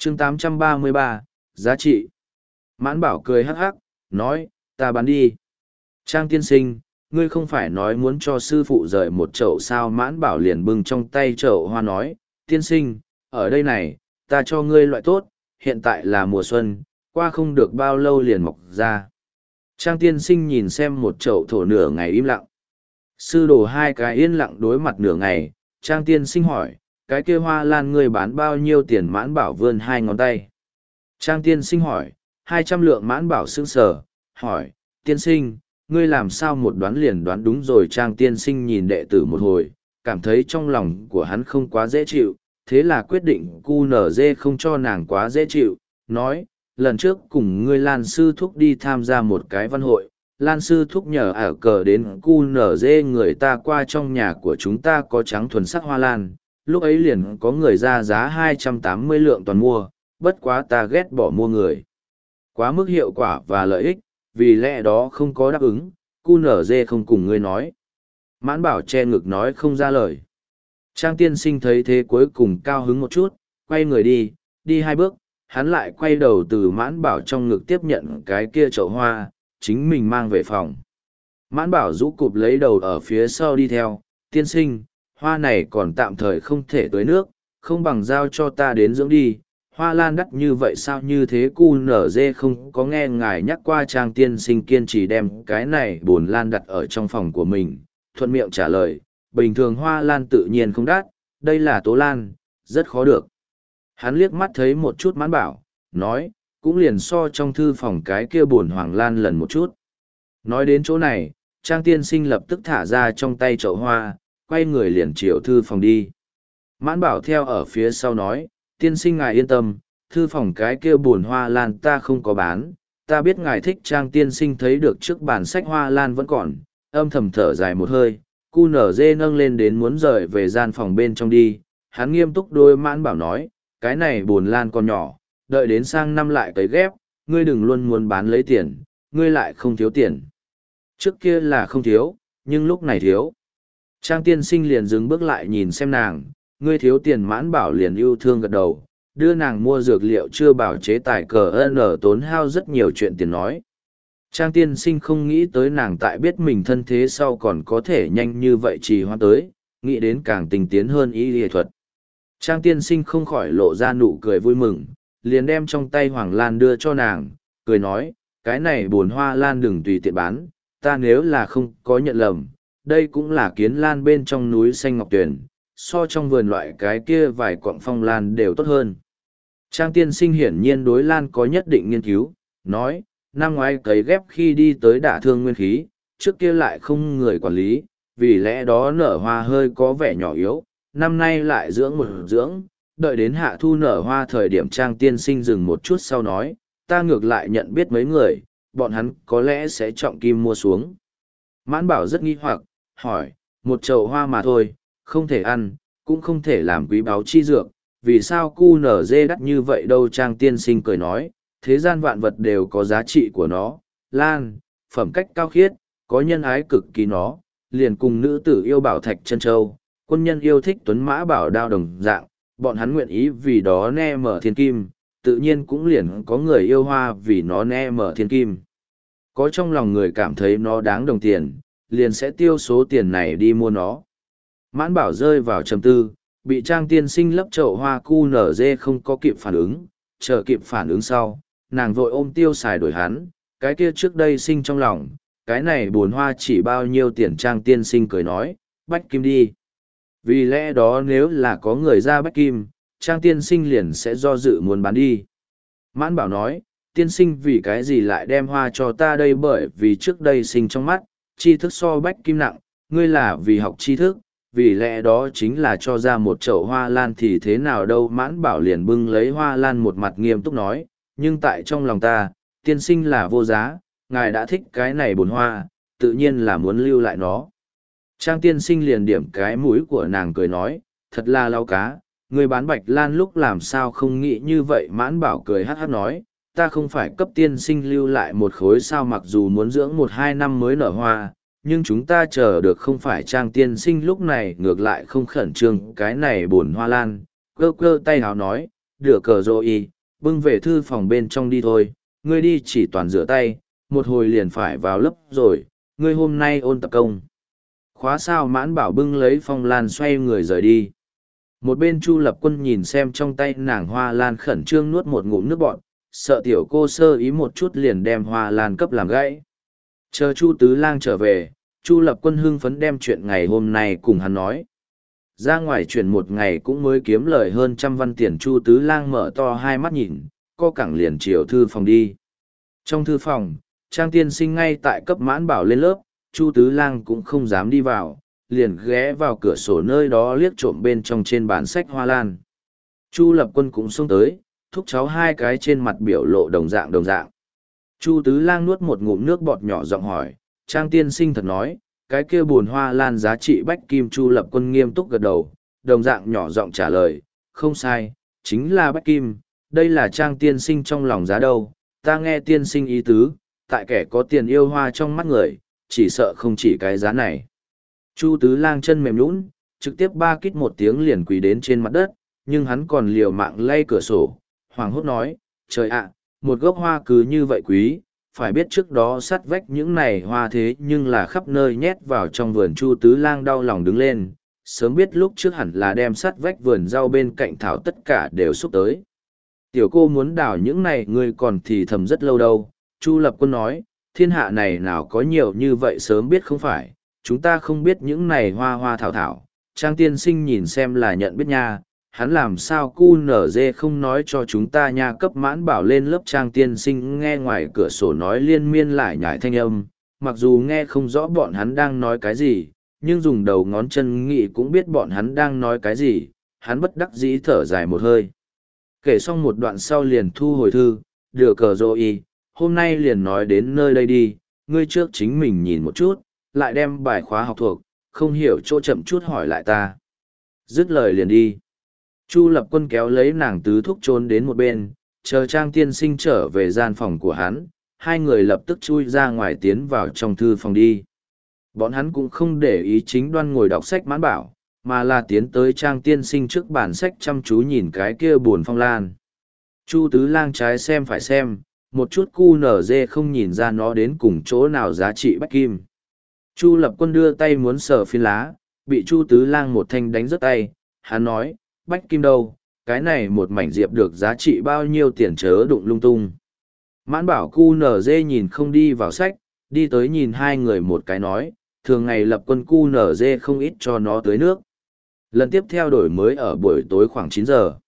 chương 833, giá trị. Mãn Bảo cười hắc hắc, nói, ta bán đi. Trang tiên sinh, ngươi không phải nói muốn cho sư phụ rời một chậu sao? Mãn Bảo liền bưng trong tay chậu hoa nói, tiên sinh, ở đây này, ta cho ngươi loại tốt, hiện tại là mùa xuân, qua không được bao lâu liền mọc ra. Trang tiên sinh nhìn xem một chậu thổ nửa ngày im lặng. Sư đồ hai cái yên lặng đối mặt nửa ngày, Trang tiên sinh hỏi, cái kia hoa lan ngươi bán bao nhiêu tiền? Mãn Bảo vươn hai ngón tay. Trang tiên sinh hỏi, 200 lượng. Mãn Bảo sững sờ, hỏi, tiên sinh, ngươi làm sao một đoán liền đoán đúng rồi? Trang tiên sinh nhìn đệ tử một hồi, cảm thấy trong lòng của hắn không quá dễ chịu, thế là quyết định QNZ không cho nàng quá dễ chịu, nói, lần trước cùng ngươi Lan sư thúc đi tham gia một cái văn hội, Lan sư thúc nhờ ở cờ đến QNZ người ta qua trong nhà của chúng ta có trắng thuần sắc hoa lan, lúc ấy liền có người ra giá 280 lượng toàn mua, bất quá ta ghét bỏ mua người. Quá mức hiệu quả và lợi ích, vì lẽ đó không có đáp ứng, QNZ không cùng ngươi nói. Mãn Bảo che ngực nói không ra lời. Trang tiên sinh thấy thế cuối cùng cao hứng một chút, quay người đi 2 bước, hắn lại quay đầu từ Mãn Bảo trong ngực tiếp nhận cái kia chậu hoa, chính mình mang về phòng. Mãn Bảo rũ cụp lấy đầu ở phía sau đi theo, tiên sinh, hoa này còn tạm thời không thể tưới nước, không bằng giao cho ta đến dưỡng đi. Hoa lan đắt như vậy sao? Như thế QNZ không có nghe ngài nhắc qua. Trang tiên sinh kiên trì đem cái này bồn lan đặt ở trong phòng của mình, thuận miệng trả lời, bình thường hoa lan tự nhiên không đắt, đây là tố lan, rất khó được. Hắn liếc mắt thấy một chút Mãn Bảo, nói, cũng liền so trong thư phòng cái kia bồn hoàng lan lần một chút. Nói đến chỗ này, Trang tiên sinh lập tức thả ra trong tay chậu hoa, quay người liền chiều thư phòng đi. Mãn Bảo theo ở phía sau nói, tiên sinh ngài yên tâm, thư phòng cái kia bồn hoa lan ta không có bán, ta biết ngài thích. Trang tiên sinh thấy được trước bản sách hoa lan vẫn còn, âm thầm thở dài một hơi, QNZ nâng lên đến muốn rời về gian phòng bên trong đi, hắn nghiêm túc đôi Mãn Bảo nói, cái này bồn lan còn nhỏ, đợi đến sang năm lại cấy ghép, ngươi đừng luôn muốn bán lấy tiền, ngươi lại không thiếu tiền. Trước kia là không thiếu, nhưng lúc này thiếu. Trang tiên sinh liền dừng bước lại nhìn xem nàng, ngươi thiếu tiền? Mãn Bảo liền yêu thương gật đầu, đưa nàng mua dược liệu chưa bảo chế tài cờ n tốn hao rất nhiều chuyện tiền nói. Trang tiên sinh không nghĩ tới nàng tại biết mình thân thế sau còn có thể nhanh như vậy trì hoãn tới, nghĩ đến càng tinh tiến hơn y y thuật. Trang tiên sinh không khỏi lộ ra nụ cười vui mừng, liền đem trong tay hoàng lan đưa cho nàng, cười nói, cái này bồn hoa lan đừng tùy tiện bán, ta nếu là không có nhận lầm, đây cũng là kiến lan bên trong núi xanh ngọc tuyền, so trong vườn loại cái kia vài quặng phong lan đều tốt hơn. Trang tiên sinh hiển nhiên đối lan có nhất định nghiên cứu, nói, năm ngoái cấy ghép khi đi tới đả thương nguyên khí, trước kia lại không người quản lý, vì lẽ đó nở hoa hơi có vẻ nhỏ yếu, năm nay lại dưỡng một dưỡng, đợi đến hạ thu nở hoa thời điểm. Trang tiên sinh dừng một chút sau nói, ta ngược lại nhận biết mấy người, bọn hắn có lẽ sẽ trọng kim mua xuống. Mãn Bảo rất nghi hoặc, hỏi, một chậu hoa mà thôi, không thể ăn, cũng không thể làm quý báu chi dược, vì sao QNZ đắt như vậy đâu? Trang tiên sinh cười nói, thế gian vạn vật đều có giá trị của nó, lan, phẩm cách cao khiết, có nhân ái cực kỳ nó, liền cùng nữ tử yêu bảo thạch chân châu, quân nhân yêu thích tuấn mã bảo đao đồng dạng, bọn hắn nguyện ý vì đó ne mở thiên kim, tự nhiên cũng liền có người yêu hoa vì nó ne mở thiên kim. Có trong lòng người cảm thấy nó đáng đồng tiền, liền sẽ tiêu số tiền này đi mua nó. Mãn Bảo rơi vào trầm tư, bị Trang tiên sinh lấp chậu hoa QNZ không có kịp phản ứng, chờ kịp phản ứng sau, nàng vội ôm tiêu xài đổi hắn, cái kia trước đây sinh trong lòng, cái này bồn hoa chỉ bao nhiêu tiền? Trang tiên sinh cười nói, bách kim đi. Vì lẽ đó nếu là có người ra bách kim, Trang tiên sinh liền sẽ do dự muốn bán đi. Mãn Bảo nói, tiên sinh vì cái gì lại đem hoa cho ta đây? Bởi vì trước đây sinh trong mắt, tri thức so bách kim nặng, ngươi là vì học tri thức, vì lẽ đó chính là cho ra một chậu hoa lan thì thế nào đâu? Mãn Bảo liền bưng lấy hoa lan một mặt nghiêm túc nói, nhưng tại trong lòng ta, tiên sinh là vô giá, ngài đã thích cái này bồn hoa, tự nhiên là muốn lưu lại nó. Trang tiên sinh liền điểm cái mũi của nàng cười nói, thật là lau cá, người bán bạch lan lúc làm sao không nghĩ như vậy? Mãn Bảo cười hát hát nói, ta không phải cấp tiên sinh lưu lại một khối sao? Mặc dù muốn dưỡng 1-2 năm mới nở hoa, nhưng chúng ta chờ được không phải. Trang tiên sinh lúc này ngược lại không khẩn trương cái này buồn hoa lan, cơ cơ tay hào nói, Được cờ rồi, bưng về thư phòng bên trong đi thôi, ngươi đi chỉ toàn rửa tay, một hồi liền phải vào lớp rồi, ngươi hôm nay ôn tập công. Khóa sao Mãn Bảo bưng lấy phong lan xoay người rời đi. Một bên Chu Lập Quân nhìn xem trong tay nàng hoa lan khẩn trương nuốt một ngụm nước bọt, sợ tiểu cô sơ ý một chút liền đem hoa lan cấp làm gãy. Chờ Chu Tứ Lang trở về, Chu Lập Quân hưng phấn đem chuyện ngày hôm nay cùng hắn nói. Ra ngoài chuyển một ngày cũng mới kiếm lời hơn 100 văn tiền. Chu Tứ Lang mở to hai mắt nhìn, co cẳng liền chiều thư phòng đi. Trong thư phòng, Trang tiên sinh ngay tại cấp Mãn Bảo lên lớp, Chu Tứ Lang cũng không dám đi vào, liền ghé vào cửa sổ nơi đó liếc trộm bên trong trên bản sách hoa lan. Chu Lập Quân cũng xông tới, thúc cháu hai cái trên mặt biểu lộ đồng dạng. Chu Tứ Lang nuốt một ngụm nước bọt nhỏ giọng hỏi, Trang tiên sinh thật nói, cái kia buồn hoa lan giá trị bách kim. Chu Lập Quân nghiêm túc gật đầu, đồng dạng nhỏ giọng trả lời, không sai, chính là bách kim, đây là Trang tiên sinh trong lòng giá đâu, ta nghe tiên sinh ý tứ, tại kẻ có tiền yêu hoa trong mắt người, chỉ sợ không chỉ cái giá này. Chu Tứ Lang chân mềm nhũn, trực tiếp ba kít một tiếng liền quỳ đến trên mặt đất, nhưng hắn còn liều mạng lay cửa sổ, hoàng hốt nói, trời ạ, một gốc hoa cứ như vậy quý, phải biết trước đó sắt vách những này hoa thế nhưng là khắp nơi nhét vào trong vườn. Chu Tứ Lang đau lòng đứng lên, sớm biết lúc trước hẳn là đem sắt vách vườn rau bên cạnh thảo tất cả đều xúc tới. Tiểu cô muốn đào những này ngươi còn thì thầm rất lâu đâu. Chu Lập Quân nói, thiên hạ này nào có nhiều như vậy, sớm biết không phải, chúng ta không biết những này hoa hoa thảo thảo. Trang tiên sinh nhìn xem là nhận biết nha, hắn làm sao cu nở dê không nói cho chúng ta nha. Cấp Mãn Bảo lên lớp. Trang tiên sinh nghe ngoài cửa sổ nói liên miên lại nhải thanh âm, mặc dù nghe không rõ bọn hắn đang nói cái gì, nhưng dùng đầu ngón chân nghĩ cũng biết bọn hắn đang nói cái gì. Hắn bất đắc dĩ thở dài một hơi, kể xong một đoạn sau liền thu hồi thư. Được cờ rồi, hôm nay liền nói đến nơi đây đi, ngươi trước chính mình nhìn một chút, lại đem bài khóa học thuộc, không hiểu chỗ chậm chút hỏi lại ta. Dứt lời liền đi. Chu Lập Quân kéo lấy nàng tứ thúc trốn đến một bên, chờ Trang tiên sinh trở về gian phòng của hắn, hai người lập tức chui ra ngoài tiến vào trong thư phòng đi. Bọn hắn cũng không để ý Chính Đoan ngồi đọc sách Mãn Bảo, mà là tiến tới Trang tiên sinh trước bàn sách chăm chú nhìn cái kia buồn phong lan. Chu Tứ Lang trái xem phải xem, một chút cu nở dê không nhìn ra nó đến cùng chỗ nào giá trị bách kim. Chu Lập Quân đưa tay muốn sờ phiến lá, bị Chu Tứ Lang một thanh đánh rớt tay. Hắn nói, bách kim đâu, cái này một mảnh diệp được giá trị bao nhiêu tiền, chớ đụng lung tung. Mãn Bảo cu nở dê nhìn không đi vào sách, đi tới nhìn hai người một cái nói, thường ngày Lập Quân cu nở dê không ít cho nó tưới nước. Lần tiếp theo đổi mới ở buổi tối khoảng 9 giờ.